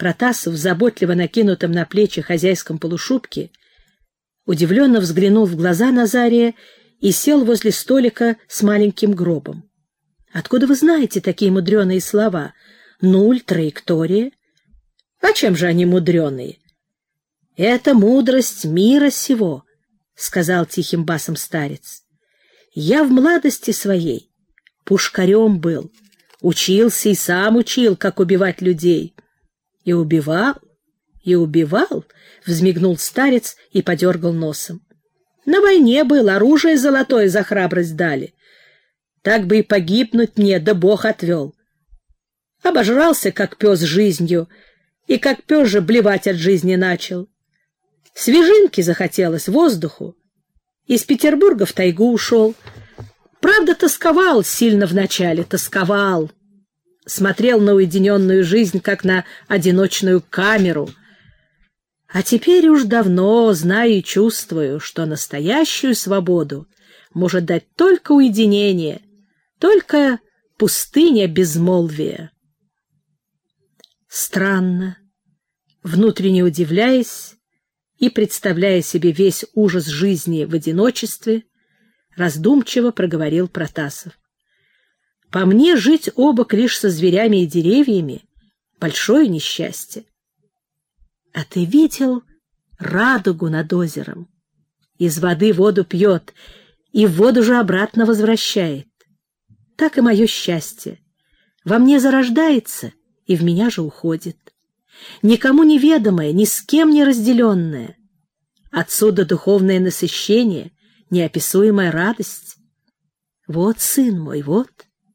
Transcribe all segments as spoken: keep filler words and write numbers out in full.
Протасов, заботливо накинутым на плечи хозяйском полушубке, удивленно взглянул в глаза Назария и сел возле столика с маленьким гробом. — Откуда вы знаете такие мудреные слова? Нуль, траектория? А чем же они мудреные? — Это мудрость мира сего, — сказал тихим басом старец. — Я в младости своей пушкарем был, учился и сам учил, как убивать людей. И убивал, и убивал, — взмигнул старец и подергал носом. На войне был, оружие золотое за храбрость дали. Так бы и погибнуть мне, да Бог отвел. Обожрался, как пес, жизнью, и как пес же блевать от жизни начал. Свежинки захотелось, воздуху. Из Петербурга в тайгу ушел. Правда, тосковал сильно вначале, тосковал. Смотрел на уединенную жизнь, как на одиночную камеру. А теперь уж давно знаю и чувствую, что настоящую свободу может дать только уединение, только пустыня безмолвия. Странно, внутренне удивляясь и представляя себе весь ужас жизни в одиночестве, раздумчиво проговорил Протасов. По мне, жить обок лишь со зверями и деревьями — большое несчастье. А ты видел радугу над озером? Из воды воду пьет, и в воду же обратно возвращает. Так и мое счастье. Во мне зарождается, и в меня же уходит. Никому неведомое, ни с кем не разделенное. Отсюда духовное насыщение, неописуемая радость. Вот, сын мой, вот.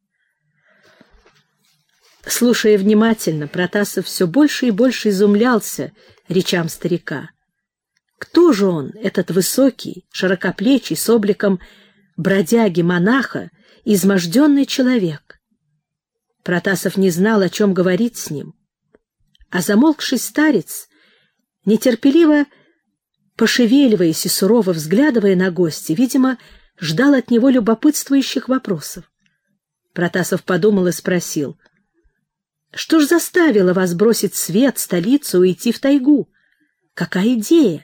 Слушая внимательно, Протасов все больше и больше изумлялся речам старика. Кто же он, этот высокий, широкоплечий, с обликом бродяги-монаха, изможденный человек? Протасов не знал, о чем говорить с ним. А замолкший старец, нетерпеливо пошевеливаясь и сурово взглядывая на гостя, видимо, ждал от него любопытствующих вопросов. Протасов подумал и спросил: что ж заставило вас бросить свет, столицу, и уйти в тайгу? Какая идея?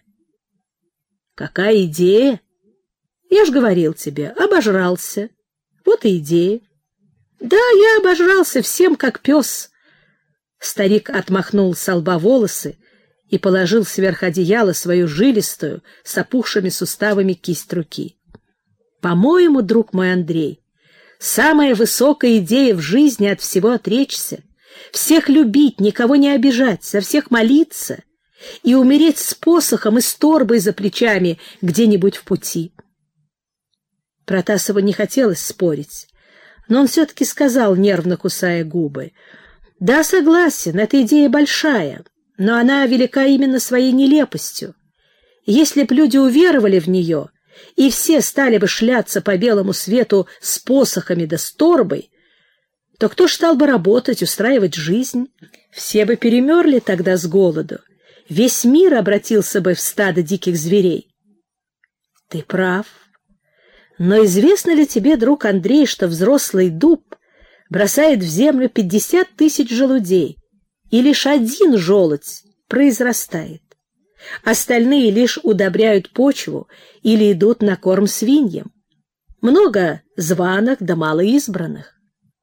Какая идея? Я ж говорил тебе, обожрался. Вот и идея. Да, я обожрался всем, как пес. Старик отмахнул со лба волосы и положил сверх одеяла свою жилистую, с опухшими суставами кисть руки. По-моему, друг мой Андрей, самая высокая идея в жизни — от всего отречься, всех любить, никого не обижать, со всех молиться и умереть с посохом и с торбой за плечами где-нибудь в пути. Протасову не хотелось спорить, но он все-таки сказал, нервно кусая губы: «Да, согласен, эта идея большая, но она велика именно своей нелепостью. Если б люди уверовали в нее, и все стали бы шляться по белому свету с посохами да с торбой, то кто ж стал бы работать, устраивать жизнь? Все бы перемерли тогда с голоду. Весь мир обратился бы в стадо диких зверей». Ты прав. Но известно ли тебе, друг Андрей, что взрослый дуб бросает в землю пятьдесят тысяч желудей, и лишь один желудь произрастает? Остальные лишь удобряют почву или идут на корм свиньям. Много званых да мало избранных.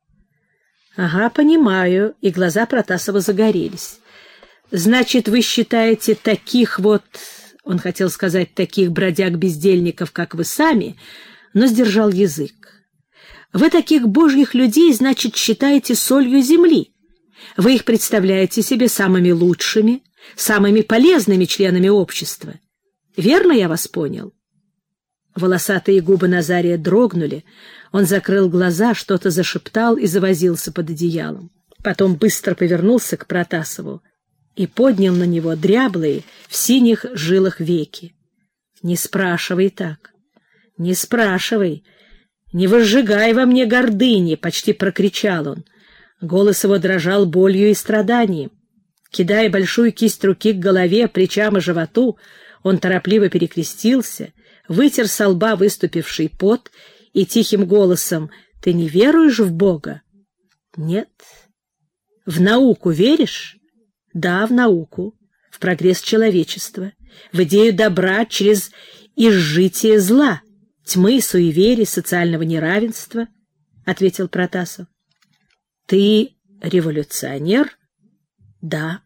Ага, понимаю, и глаза Протасова загорелись. Значит, вы считаете таких вот, он хотел сказать, таких бродяг-бездельников, как вы сами, но сдержал язык. Вы таких божьих людей, значит, считаете солью земли. Вы их представляете себе самыми лучшими, самыми полезными членами общества. Верно я вас понял? Волосатые губы Назария дрогнули, он закрыл глаза, что-то зашептал и завозился под одеялом. Потом быстро повернулся к Протасову и поднял на него дряблые в синих жилах веки. «Не спрашивай так, не спрашивай, не возжигай во мне гордыни!» — почти прокричал он. Голос его дрожал болью и страданием. Кидая большую кисть руки к голове, плечам и животу, он торопливо перекрестился, вытер со лба выступивший пот и тихим голосом: «Ты не веруешь в Бога?» «Нет». «В науку веришь?» Да, в науку, в прогресс человечества, в идею добра через изжитие зла, тьмы, суеверий, социального неравенства, — ответил Протасов. — Ты революционер? — Да.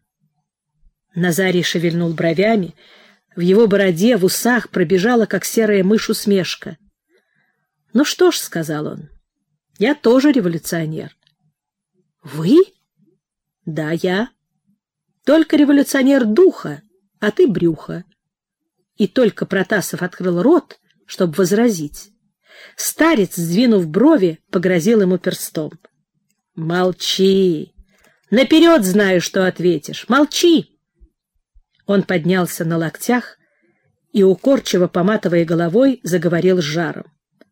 Назарий шевельнул бровями. В его бороде, в усах пробежала, как серая мышь, усмешка. — Ну что ж, — сказал он, — я тоже революционер. — Вы? — Да, я. Только революционер духа, а ты брюха. И только Протасов открыл рот, чтобы возразить. Старец, сдвинув брови, погрозил ему перстом. — Молчи! Наперед знаю, что ответишь. Молчи! Он поднялся на локтях и, укорчиво поматывая головой, заговорил с жаром.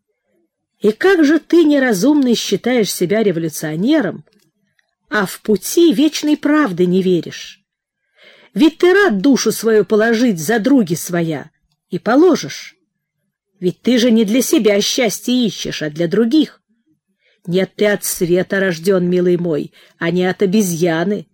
— И как же ты, неразумный, считаешь себя революционером, а в пути вечной правды не веришь? Ведь ты рад душу свою положить за други своя, и положишь. Ведь ты же не для себя счастье ищешь, а для других. Нет, ты от света рожден, милый мой, а не от обезьяны.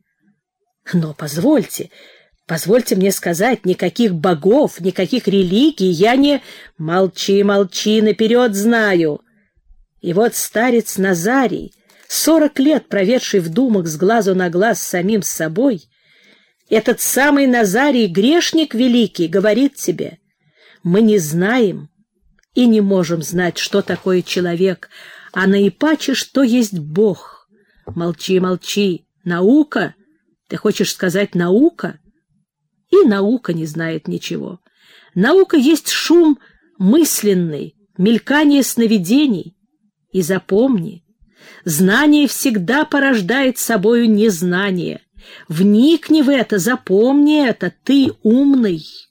Но позвольте, позвольте мне сказать, никаких богов, никаких религий я не... Молчи, молчи, наперед знаю. И вот старец Назарий, сорок лет проведший в думах с глазу на глаз с самим собой, этот самый Назарий, грешник великий, говорит тебе: мы не знаем и не можем знать, что такое человек, а наипаче, что есть Бог. Молчи, молчи. Наука? Ты хочешь сказать наука? И наука не знает ничего. Наука есть шум мысленный, мелькание сновидений. И запомни, знание всегда порождает собою незнание. Вникни в это, запомни это, ты умный.